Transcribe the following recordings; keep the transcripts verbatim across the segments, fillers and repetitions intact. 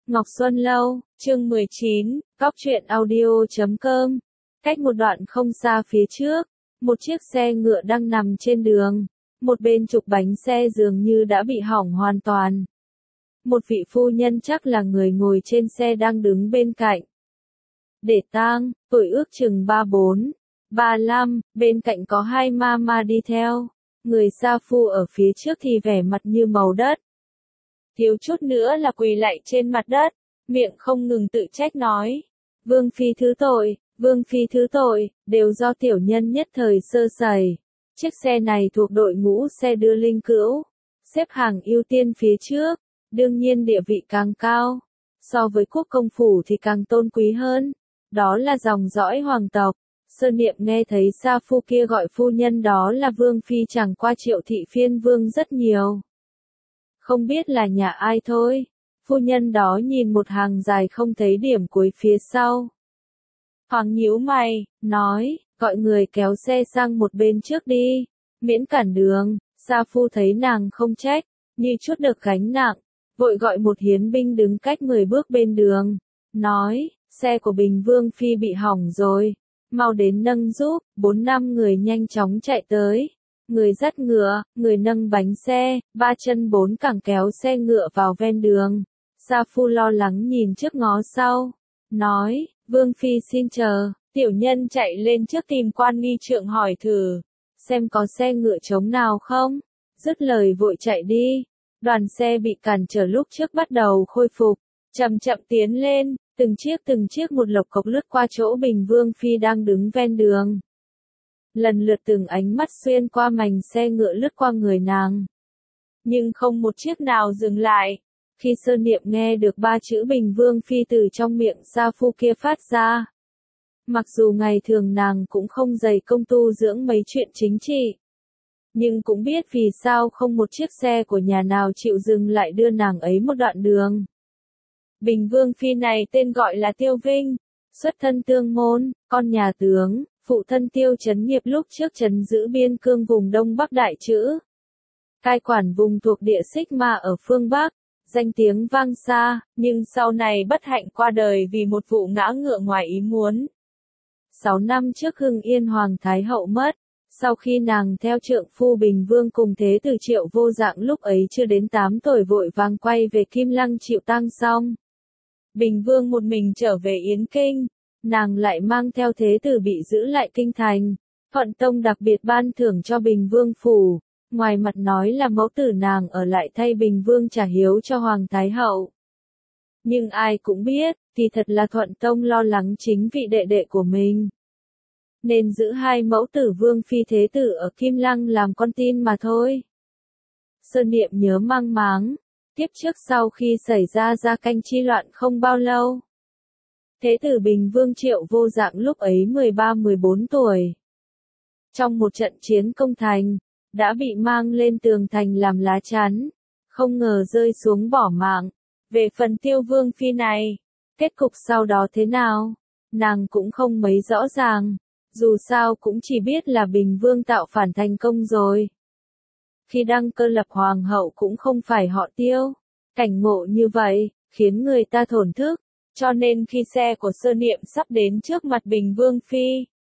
Ngọc Xuân Lâu, chương mười chín, góc truyện audio chấm com. Cách một đoạn không xa phía trước, một chiếc xe ngựa đang nằm trên đường, một bên trục bánh xe dường như đã bị hỏng hoàn toàn. Một vị phu nhân chắc là người ngồi trên xe đang đứng bên cạnh. Để tang, tuổi ước chừng ba bốn, ba lăm, bên cạnh có hai mama đi theo. Người sa phu ở phía trước thì vẻ mặt như màu đất. Thiếu chút nữa là quỳ lạy trên mặt đất, miệng không ngừng tự trách nói. Vương phi thứ tội, vương phi thứ tội, đều do tiểu nhân nhất thời sơ sẩy. Chiếc xe này thuộc đội ngũ xe đưa linh cữu, xếp hàng ưu tiên phía trước, đương nhiên địa vị càng cao. So với quốc công phủ thì càng tôn quý hơn, đó là dòng dõi hoàng tộc. Sơn Niệm nghe thấy sa phu kia gọi phu nhân đó là vương phi chẳng qua Triệu thị phiên vương rất nhiều. Không biết là nhà ai thôi. Phu nhân đó nhìn một hàng dài không thấy điểm cuối phía sau. Hoàng nhíu mày, nói, gọi người kéo xe sang một bên trước đi, miễn cản đường. Sa phu thấy nàng không trách, như chút được gánh nặng, vội gọi một hiến binh đứng cách mười bước bên đường, nói, xe của Bình Vương phi bị hỏng rồi, mau đến nâng giúp. Bốn năm người nhanh chóng chạy tới. Người dắt ngựa, người nâng bánh xe, ba chân bốn cẳng kéo xe ngựa vào ven đường. Sa phu lo lắng nhìn trước ngó sau, nói, Vương phi xin chờ. Tiểu nhân chạy lên trước tìm quan nghi trượng hỏi thử, xem có xe ngựa trống nào không. Dứt lời vội chạy đi. Đoàn xe bị cản trở lúc trước bắt đầu khôi phục, chậm chậm tiến lên, từng chiếc từng chiếc một lộc cộc lướt qua chỗ Bình Vương phi đang đứng ven đường. Lần lượt từng ánh mắt xuyên qua mành xe ngựa lướt qua người nàng. Nhưng không một chiếc nào dừng lại. Khi Sơn Niệm nghe được ba chữ Bình Vương phi từ trong miệng sa phu kia phát ra. Mặc dù ngày thường nàng cũng không dày công tu dưỡng mấy chuyện chính trị, nhưng cũng biết vì sao không một chiếc xe của nhà nào chịu dừng lại đưa nàng ấy một đoạn đường. Bình Vương phi này tên gọi là Tiêu Vinh, xuất thân Tương Môn, con nhà tướng. Phụ thân Tiêu Chấn Nghiệp lúc trước trấn giữ biên cương vùng Đông Bắc Đại Trữ, cai quản vùng thuộc địa Xích Ma ở phương Bắc, danh tiếng vang xa, nhưng sau này bất hạnh qua đời vì một vụ ngã ngựa ngoài ý muốn. Sáu năm trước Hưng Yên Hoàng Thái Hậu mất, sau khi nàng theo trượng phu Bình Vương cùng thế tử Triệu Vô Dạng lúc ấy chưa đến tám tuổi vội vàng quay về Kim Lăng chịu tang xong. Bình Vương một mình trở về Yến Kinh. Nàng lại mang theo thế tử bị giữ lại kinh thành. Thuận Tông đặc biệt ban thưởng cho Bình Vương phủ, ngoài mặt nói là mẫu tử nàng ở lại thay Bình Vương trả hiếu cho Hoàng Thái Hậu. Nhưng ai cũng biết, thì thật là Thuận Tông lo lắng chính vị đệ đệ của mình, nên giữ hai mẫu tử Vương phi thế tử ở Kim Lăng làm con tin mà thôi. Sơn Niệm nhớ mang máng, tiếp trước sau khi xảy ra Gia Canh chi loạn không bao lâu, thế tử Bình Vương Triệu Vô Dạng lúc ấy mười ba mười bốn tuổi. Trong một trận chiến công thành, đã bị mang lên tường thành làm lá chắn, không ngờ rơi xuống bỏ mạng. Về phần Tiêu Vương phi này, kết cục sau đó thế nào, nàng cũng không mấy rõ ràng, dù sao cũng chỉ biết là Bình Vương tạo phản thành công rồi. Khi đăng cơ lập hoàng hậu cũng không phải họ Tiêu, cảnh ngộ như vậy, khiến người ta thổn thức. Cho nên khi xe của Sơn Niệm sắp đến trước mặt Bình Vương phi,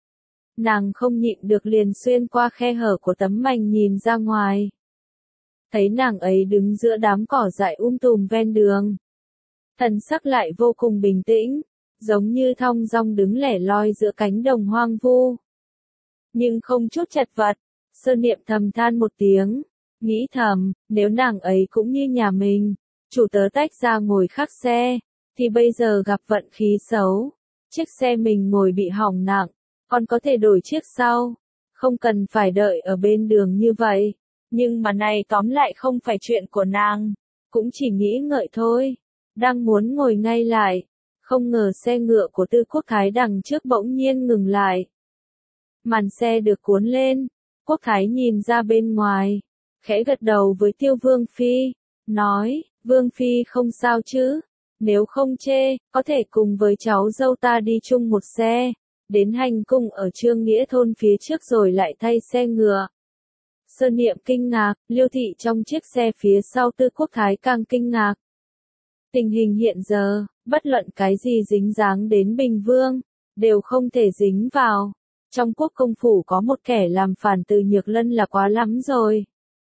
nàng không nhịn được liền xuyên qua khe hở của tấm mành nhìn ra ngoài. Thấy nàng ấy đứng giữa đám cỏ dại um tùm ven đường. Thần sắc lại vô cùng bình tĩnh, giống như thong dong đứng lẻ loi giữa cánh đồng hoang vu. Nhưng không chút chật vật, Sơn Niệm thầm than một tiếng, nghĩ thầm, nếu nàng ấy cũng như nhà mình, chủ tớ tách ra ngồi khác xe, thì bây giờ gặp vận khí xấu, chiếc xe mình ngồi bị hỏng nặng, còn có thể đổi chiếc sau, không cần phải đợi ở bên đường như vậy. Nhưng mà này tóm lại không phải chuyện của nàng, cũng chỉ nghĩ ngợi thôi, đang muốn ngồi ngay lại, không ngờ xe ngựa của Tư Quốc Thái đằng trước bỗng nhiên ngừng lại. Màn xe được cuốn lên, Quốc Thái nhìn ra bên ngoài, khẽ gật đầu với Tiêu Vương phi, nói, Vương phi không sao chứ? Nếu không chê, có thể cùng với cháu dâu ta đi chung một xe, đến hành cung ở Trương Nghĩa thôn phía trước rồi lại thay xe ngựa. Sơn Niệm kinh ngạc, Liêu thị trong chiếc xe phía sau Tư Quốc Thái càng kinh ngạc. Tình hình hiện giờ, bất luận cái gì dính dáng đến Bình Vương, đều không thể dính vào. Trong quốc công phủ có một kẻ làm phản từ Nhược Lân là quá lắm rồi.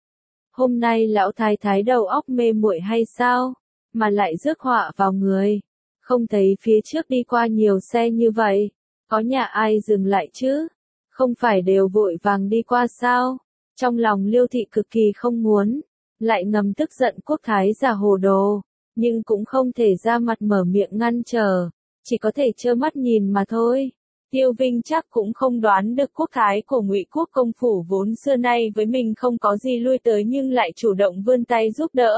Hôm nay lão thái thái đầu óc mê muội hay sao, mà lại rước họa vào người. Không thấy phía trước đi qua nhiều xe như vậy, có nhà ai dừng lại chứ? Không phải đều vội vàng đi qua sao? Trong lòng Liêu thị cực kỳ không muốn, lại ngầm tức giận quốc thái giả hồ đồ, nhưng cũng không thể ra mặt mở miệng ngăn trở, chỉ có thể trơ mắt nhìn mà thôi. Tiêu Vinh chắc cũng không đoán được quốc thái của Ngụy quốc công phủ vốn xưa nay với mình không có gì lui tới nhưng lại chủ động vươn tay giúp đỡ.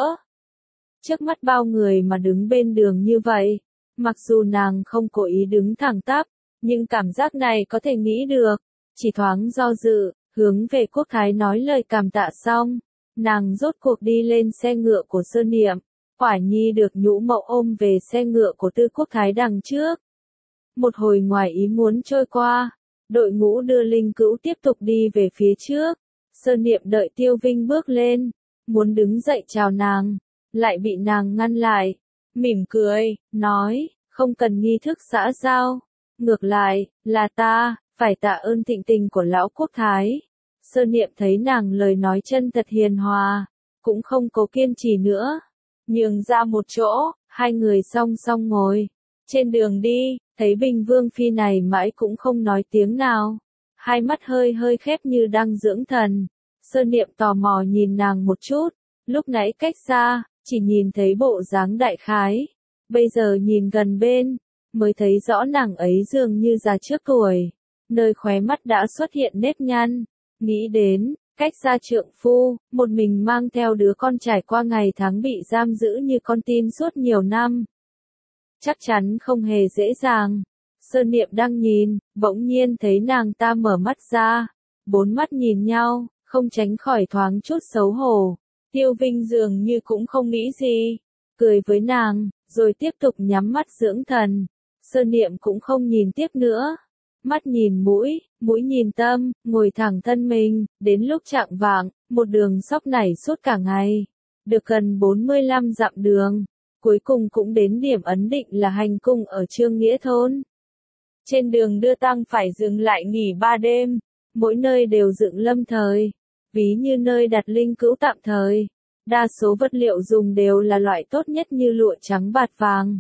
Trước mắt bao người mà đứng bên đường như vậy, mặc dù nàng không cố ý đứng thẳng tắp, nhưng cảm giác này có thể nghĩ được, chỉ thoáng do dự, hướng về quốc thái nói lời cảm tạ xong, nàng rốt cuộc đi lên xe ngựa của Sơn Niệm, Quả Nhi được nhũ mậu ôm về xe ngựa của Tư quốc thái đằng trước. Một hồi ngoài ý muốn trôi qua, đội ngũ đưa linh cữu tiếp tục đi về phía trước, Sơn Niệm đợi Tiêu Vinh bước lên, muốn đứng dậy chào nàng, lại bị nàng ngăn lại, mỉm cười, nói, không cần nghi thức xã giao, ngược lại, là ta, phải tạ ơn thịnh tình của lão quốc thái. Sơn Niệm thấy nàng lời nói chân thật hiền hòa, cũng không cố kiên trì nữa, nhường ra một chỗ, hai người song song ngồi. Trên đường đi, thấy Bình Vương phi này mãi cũng không nói tiếng nào, hai mắt hơi hơi khép như đang dưỡng thần. Sơn Niệm tò mò nhìn nàng một chút, lúc nãy cách xa, chỉ nhìn thấy bộ dáng đại khái, bây giờ nhìn gần bên, mới thấy rõ nàng ấy dường như già trước tuổi, nơi khóe mắt đã xuất hiện nếp nhăn, nghĩ đến, cách xa trượng phu, một mình mang theo đứa con trải qua ngày tháng bị giam giữ như con tin suốt nhiều năm. Chắc chắn không hề dễ dàng. Sơn Niệm đang nhìn, bỗng nhiên thấy nàng ta mở mắt ra, bốn mắt nhìn nhau, không tránh khỏi thoáng chút xấu hổ. Tiêu Vinh dường như cũng không nghĩ gì, cười với nàng, rồi tiếp tục nhắm mắt dưỡng thần. Sơn Niệm cũng không nhìn tiếp nữa, mắt nhìn mũi, mũi nhìn tâm, ngồi thẳng thân mình, đến lúc chạng vạng, một đường sóc nảy suốt cả ngày, được gần bốn mươi lăm dặm đường, cuối cùng cũng đến điểm ấn định là hành cung ở Trương Nghĩa thôn. Trên đường đưa tang phải dừng lại nghỉ ba đêm, mỗi nơi đều dựng lâm thời, ví như nơi đặt linh cữu tạm thời. Đa số vật liệu dùng đều là loại tốt nhất như lụa trắng bạt vàng.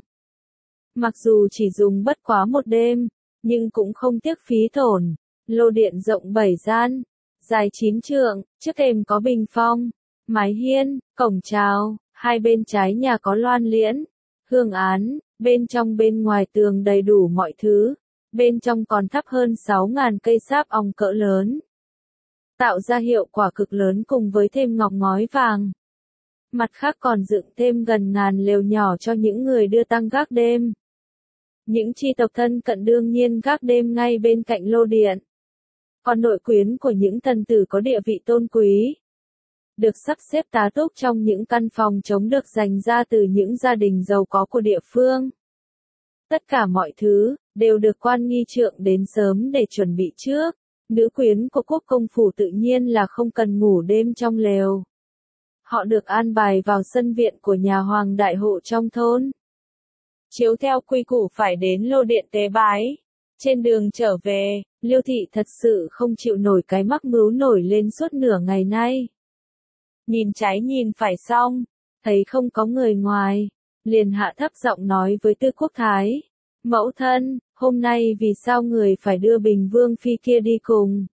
Mặc dù chỉ dùng bất quá một đêm, nhưng cũng không tiếc phí tổn. Lô điện rộng bảy gian, dài chín trượng, trước thềm có bình phong, mái hiên, cổng chào, hai bên trái nhà có loan liễn, hương án, bên trong bên ngoài tường đầy đủ mọi thứ, bên trong còn thắp hơn sáu ngàn cây sáp ong cỡ lớn, tạo ra hiệu quả cực lớn cùng với thêm ngọc ngói vàng. Mặt khác còn dựng thêm gần ngàn lều nhỏ cho những người đưa tang gác đêm. Những chi tộc thân cận đương nhiên gác đêm ngay bên cạnh lô điện. Còn nội quyến của những thần tử có địa vị tôn quý, được sắp xếp tá túc trong những căn phòng trống được dành ra từ những gia đình giàu có của địa phương. Tất cả mọi thứ, đều được quan nghi trượng đến sớm để chuẩn bị trước. Nữ quyến của quốc công phủ tự nhiên là không cần ngủ đêm trong lều. Họ được an bài vào sân viện của nhà hoàng đại hộ trong thôn. Chiếu theo quy củ phải đến lô điện tế bái. Trên đường trở về, Liêu thị thật sự không chịu nổi cái mắc mứu nổi lên suốt nửa ngày nay. Nhìn trái nhìn phải xong, thấy không có người ngoài, liền hạ thấp giọng nói với Tư Quốc Thái. Mẫu thân, hôm nay vì sao người phải đưa Bình Vương phi kia đi cùng?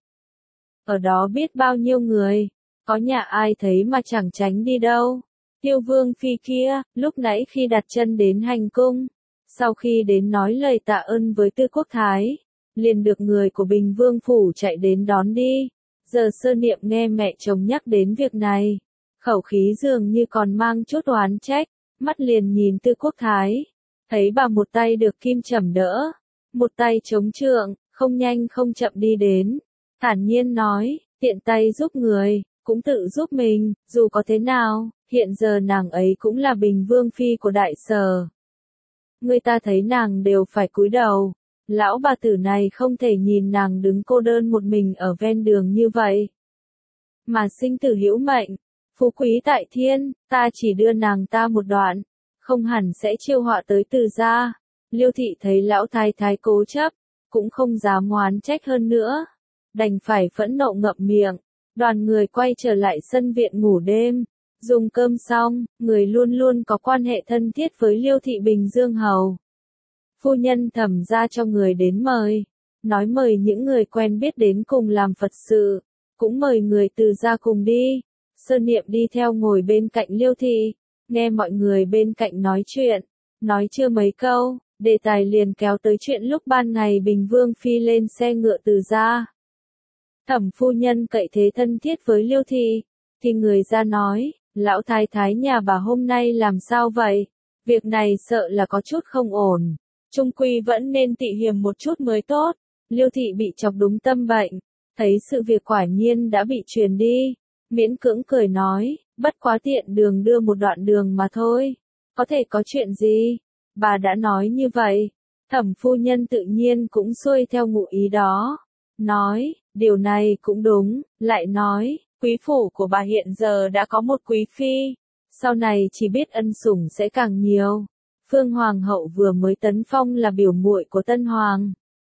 Ở đó biết bao nhiêu người, có nhà ai thấy mà chẳng tránh đi đâu. Tiêu Vương phi kia, lúc nãy khi đặt chân đến hành cung, sau khi đến nói lời tạ ơn với Tư Quốc Thái, liền được người của Bình Vương phủ chạy đến đón đi. Giờ Sơn Niệm nghe mẹ chồng nhắc đến việc này, khẩu khí dường như còn mang chút oán trách, mắt liền nhìn Tư Quốc Thái, thấy bà một tay được kim chẩm đỡ, một tay chống trượng, không nhanh không chậm đi đến, thản nhiên nói, tiện tay giúp người, cũng tự giúp mình, dù có thế nào, hiện giờ nàng ấy cũng là Bình Vương phi của đại sở. Người ta thấy nàng đều phải cúi đầu, lão bà tử này không thể nhìn nàng đứng cô đơn một mình ở ven đường như vậy. Mà sinh tử hữu mệnh, phú quý tại thiên, ta chỉ đưa nàng ta một đoạn, không hẳn sẽ chiêu họa tới Từ gia. Liêu thị thấy lão thái thái cố chấp, cũng không dám oán trách hơn nữa, đành phải phẫn nộ ngậm miệng. Đoàn người quay trở lại sân viện ngủ đêm, dùng cơm xong, người luôn luôn có quan hệ thân thiết với Liêu thị Bình Dương hầu. Phu nhân Thẩm ra cho người đến mời, nói mời những người quen biết đến cùng làm Phật sự, cũng mời người Từ gia cùng đi. Sơn Niệm đi theo ngồi bên cạnh Liêu thị, nghe mọi người bên cạnh nói chuyện, nói chưa mấy câu, đề tài liền kéo tới chuyện lúc ban ngày Bình Vương phi lên xe ngựa Từ gia. Thẩm phu nhân cậy thế thân thiết với Liêu thị, thì người ra nói, lão thái thái nhà bà hôm nay làm sao vậy? Việc này sợ là có chút không ổn, chung quy vẫn nên tị hiềm một chút mới tốt. Liêu thị bị chọc đúng tâm bệnh, thấy sự việc quả nhiên đã bị truyền đi, miễn cưỡng cười nói, bất quá tiện đường đưa một đoạn đường mà thôi, có thể có chuyện gì? Bà đã nói như vậy. Thẩm phu nhân tự nhiên cũng xuôi theo ngụ ý đó, nói, điều này cũng đúng, lại nói, quý phủ của bà hiện giờ đã có một quý phi, sau này chỉ biết ân sủng sẽ càng nhiều. Phương Hoàng hậu vừa mới tấn phong là biểu muội của Tân Hoàng.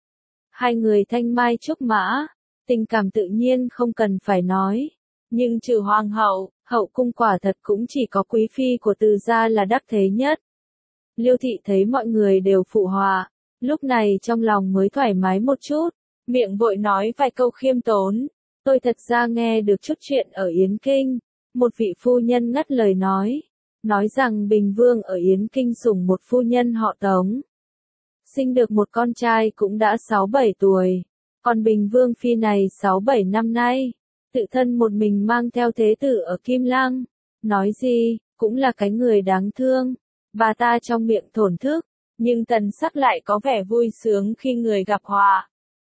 Hai người thanh mai trúc mã, tình cảm tự nhiên không cần phải nói, nhưng trừ Hoàng hậu, hậu cung quả thật cũng chỉ có quý phi của Từ gia là đắc thế nhất. Liêu thị thấy mọi người đều phụ họa, lúc này trong lòng mới thoải mái một chút, miệng vội nói vài câu khiêm tốn. Tôi thật ra nghe được chút chuyện ở Yến Kinh, một vị phu nhân ngắt lời nói, nói rằng Bình Vương ở Yến Kinh sủng một phu nhân họ Tống. Sinh được một con trai cũng đã sáu bảy tuổi, còn Bình Vương phi này sáu bảy năm nay, tự thân một mình mang theo thế tử ở Kim Lăng, nói gì, cũng là cái người đáng thương. Bà ta trong miệng thổn thức, nhưng thần sắc lại có vẻ vui sướng khi người gặp họa.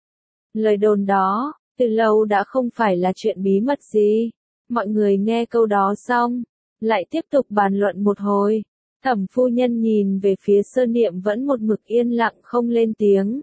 Lời đồn đó, từ lâu đã không phải là chuyện bí mật gì. Mọi người nghe câu đó xong, lại tiếp tục bàn luận một hồi. Thẩm phu nhân nhìn về phía Sơn Niệm vẫn một mực yên lặng không lên tiếng.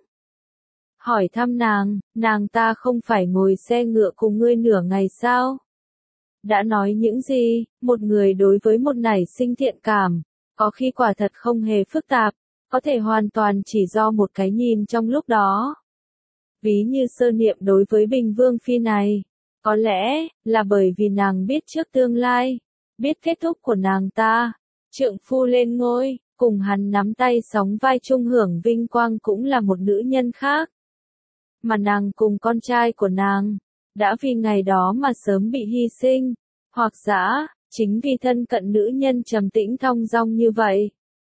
Hỏi thăm nàng, nàng ta không phải ngồi xe ngựa cùng ngươi nửa ngày sao? Đã nói những gì, một người đối với một nảy sinh thiện cảm, có khi quả thật không hề phức tạp, có thể hoàn toàn chỉ do một cái nhìn trong lúc đó. Ví như Sơn Niệm đối với Bình Vương phi này, có lẽ là bởi vì nàng biết trước tương lai, biết kết thúc của nàng ta, trượng phu lên ngôi, cùng hắn nắm tay sóng vai chung hưởng vinh quang cũng là một nữ nhân khác. Mà nàng cùng con trai của nàng, đã vì ngày đó mà sớm bị hy sinh, hoặc giả, chính vì thân cận nữ nhân trầm tĩnh thong dong như vậy.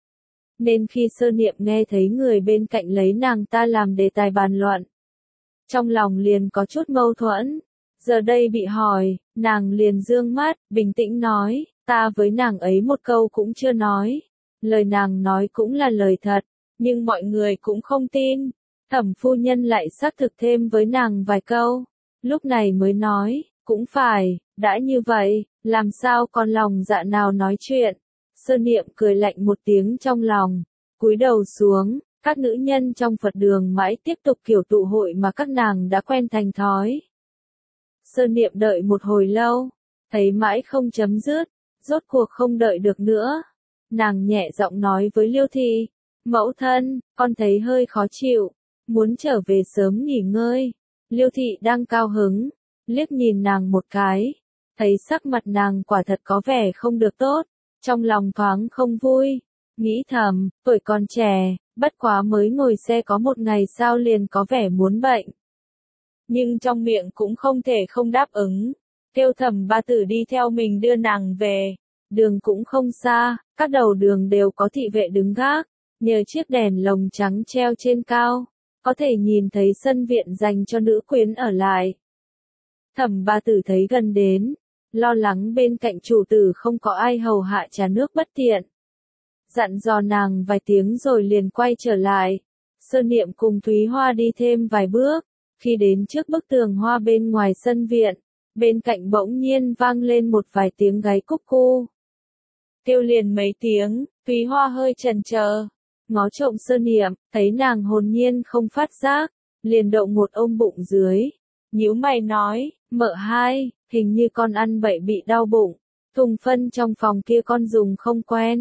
Nên khi Sơn Niệm nghe thấy người bên cạnh lấy nàng ta làm đề tài bàn luận, trong lòng liền có chút mâu thuẫn. Giờ đây bị hỏi, nàng liền dương mắt, bình tĩnh nói, ta với nàng ấy một câu cũng chưa nói. Lời nàng nói cũng là lời thật, nhưng mọi người cũng không tin. Thẩm phu nhân lại xác thực thêm với nàng vài câu, lúc này mới nói, cũng phải, đã như vậy, làm sao còn lòng dạ nào nói chuyện. Sơn Niệm cười lạnh một tiếng trong lòng, cúi đầu xuống. Các nữ nhân trong Phật đường mãi tiếp tục kiểu tụ hội mà các nàng đã quen thành thói. Sơn Niệm đợi một hồi lâu, thấy mãi không chấm dứt, rốt cuộc không đợi được nữa. Nàng nhẹ giọng nói với Liêu thị, mẫu thân, con thấy hơi khó chịu, muốn trở về sớm nghỉ ngơi. Liêu thị đang cao hứng, liếc nhìn nàng một cái, thấy sắc mặt nàng quả thật có vẻ không được tốt, trong lòng thoáng không vui, nghĩ thầm, tuổi còn trẻ, bất quá mới ngồi xe có một ngày sao liền có vẻ muốn bệnh. Nhưng trong miệng cũng không thể không đáp ứng, kêu Thẩm ba tử đi theo mình đưa nàng về. Đường cũng không xa, các đầu đường đều có thị vệ đứng gác, nhờ chiếc đèn lồng trắng treo trên cao, có thể nhìn thấy sân viện dành cho nữ quyến ở lại. Thẩm ba tử thấy gần đến, lo lắng bên cạnh chủ tử không có ai hầu hạ trà nước bất tiện. Dặn dò nàng vài tiếng rồi liền quay trở lại. Sơn Niệm cùng Thúy Hoa đi thêm vài bước, khi đến trước bức tường hoa bên ngoài sân viện, bên cạnh bỗng nhiên vang lên một vài tiếng gáy cúc cu. Kêu liền mấy tiếng, Thúy Hoa hơi chần chờ, ngó trộm Sơn Niệm, thấy nàng hồn nhiên không phát giác, liền đậu một ôm bụng dưới, nhíu mày nói, mợ hai, hình như con ăn bậy bị đau bụng, thùng phân trong phòng kia con dùng không quen.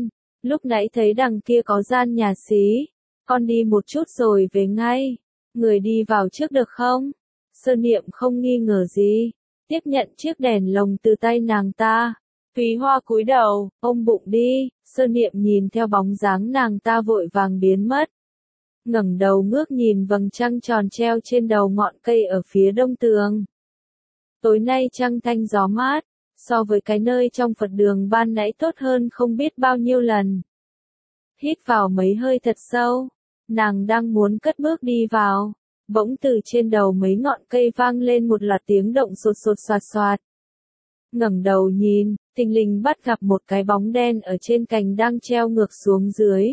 Lúc nãy thấy đằng kia có gian nhà xí, con đi một chút rồi về ngay. Người đi vào trước được không? Sơ Niệm không nghi ngờ gì, tiếp nhận chiếc đèn lồng từ tay nàng ta. Thúy Hoa cúi đầu, ôm bụng đi. Sơ Niệm nhìn theo bóng dáng nàng ta vội vàng biến mất. Ngẩng đầu ngước nhìn vầng trăng tròn treo trên đầu ngọn cây ở phía đông tường. Tối nay trăng thanh gió mát, so với cái nơi trong Phật đường ban nãy tốt hơn không biết bao nhiêu lần. Hít vào mấy hơi thật sâu, nàng đang muốn cất bước đi vào, bỗng từ trên đầu mấy ngọn cây vang lên một loạt tiếng động sột sột soạt soạt. Ngẩng đầu nhìn, thình lình bắt gặp một cái bóng đen ở trên cành đang treo ngược xuống dưới.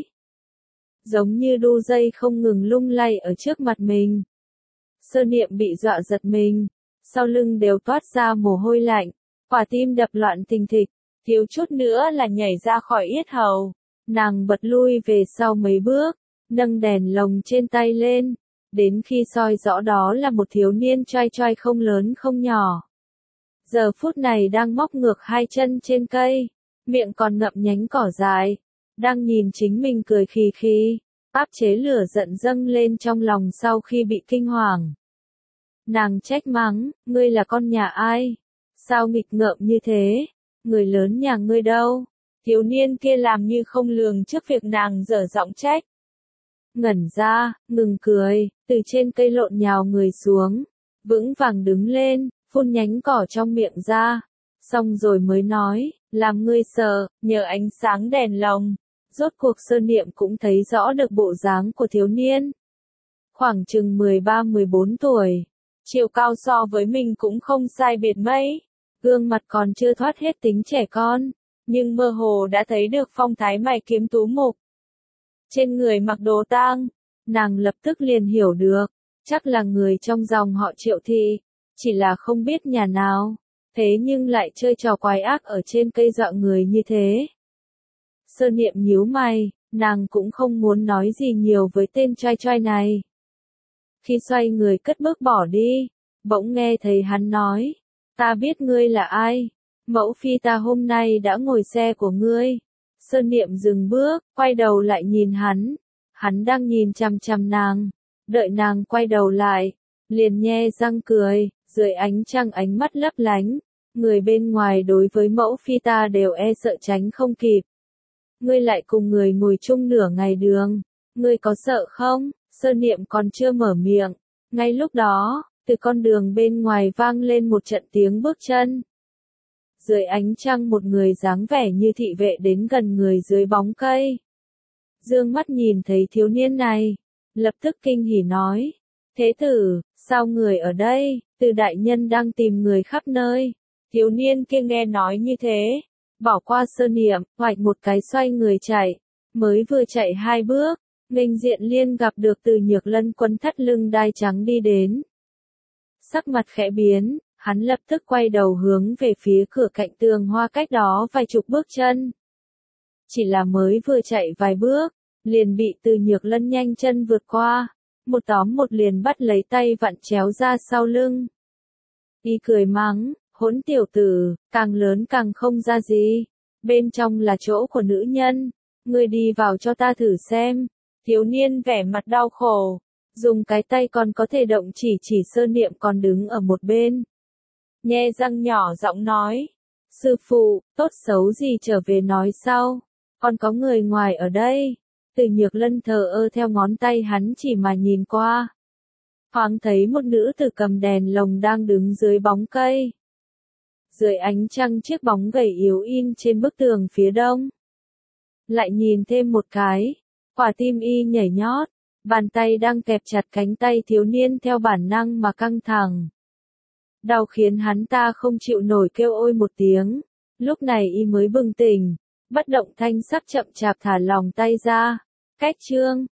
Giống như đu dây không ngừng lung lay ở trước mặt mình. Sơ Niệm bị dọa giật mình, sau lưng đều toát ra mồ hôi lạnh, quả tim đập loạn thình thịch, thiếu chút nữa là nhảy ra khỏi yết hầu. Nàng bật lui về sau mấy bước, nâng đèn lồng trên tay lên, đến khi soi rõ đó là một thiếu niên choai choai không lớn không nhỏ. Giờ phút này đang móc ngược hai chân trên cây, miệng còn ngậm nhánh cỏ dài, đang nhìn chính mình cười khì khì, áp chế lửa giận dâng lên trong lòng sau khi bị kinh hoàng. Nàng trách mắng, ngươi là con nhà ai? Sao nghịch ngợm như thế? Người lớn nhà ngươi đâu? Thiếu niên kia làm như không lường trước việc nàng dở giọng trách. Ngẩn ra, ngừng cười, từ trên cây lộn nhào người xuống, vững vàng đứng lên, phun nhánh cỏ trong miệng ra, xong rồi mới nói, làm ngươi sợ, nhờ ánh sáng đèn lồng. Rốt cuộc Sơ Niệm cũng thấy rõ được bộ dáng của thiếu niên. Khoảng chừng mười ba mười bốn tuổi, chiều cao so với mình cũng không sai biệt mấy, gương mặt còn chưa thoát hết tính trẻ con, nhưng mơ hồ đã thấy được phong thái mày kiếm tú mục. Trên người mặc đồ tang, nàng lập tức liền hiểu được, chắc là người trong dòng họ Triệu Thị, chỉ là không biết nhà nào, thế nhưng lại chơi trò quái ác ở trên cây dọa người như thế. Sơ Niệm nhíu mày, nàng cũng không muốn nói gì nhiều với tên choai choai này. Khi xoay người cất bước bỏ đi, bỗng nghe thấy hắn nói, ta biết ngươi là ai, mẫu phi ta hôm nay đã ngồi xe của ngươi. Sơ Niệm dừng bước, quay đầu lại nhìn hắn, hắn đang nhìn chằm chằm nàng, đợi nàng quay đầu lại, liền nhe răng cười, dưới ánh trăng ánh mắt lấp lánh, người bên ngoài đối với mẫu phi ta đều e sợ tránh không kịp. Ngươi lại cùng người ngồi chung nửa ngày đường, ngươi có sợ không? Sơ Niệm còn chưa mở miệng, ngay lúc đó, từ con đường bên ngoài vang lên một trận tiếng bước chân. Dưới ánh trăng một người dáng vẻ như thị vệ đến gần người dưới bóng cây. Dương mắt nhìn thấy thiếu niên này, lập tức kinh hỉ nói, thế tử, sao người ở đây? Từ đại nhân đang tìm người khắp nơi. Thiếu niên kia nghe nói như thế, bỏ qua Sơ Niệm, hoạch một cái xoay người chạy, mới vừa chạy hai bước, nghênh diện liên gặp được Từ Nhược Lân quấn thắt lưng đai trắng đi đến. Sắc mặt khẽ biến, hắn lập tức quay đầu hướng về phía cửa cạnh tường hoa cách đó vài chục bước chân. Chỉ là mới vừa chạy vài bước, liền bị Từ Nhược Lân nhanh chân vượt qua, một tóm một liền bắt lấy tay vặn chéo ra sau lưng. Y cười mắng, hỗn tiểu tử, càng lớn càng không ra gì, bên trong là chỗ của nữ nhân, ngươi đi vào cho ta thử xem. Thiếu niên vẻ mặt đau khổ, dùng cái tay còn có thể động chỉ chỉ Sơ Niệm còn đứng ở một bên. Nhe răng nhỏ giọng nói, sư phụ, tốt xấu gì trở về nói sau, còn có người ngoài ở đây. Từ Nhược Lân thờ ơ theo ngón tay hắn chỉ mà nhìn qua. Thoáng thấy một nữ tử cầm đèn lồng đang đứng dưới bóng cây. Dưới ánh trăng chiếc bóng gầy yếu in trên bức tường phía đông. Lại nhìn thêm một cái, quả tim y nhảy nhót, bàn tay đang kẹp chặt cánh tay thiếu niên theo bản năng mà căng thẳng. Đau khiến hắn ta không chịu nổi kêu ôi một tiếng, lúc này y mới bừng tỉnh, bất động thanh sắc chậm chạp thả lòng tay ra. Cách chương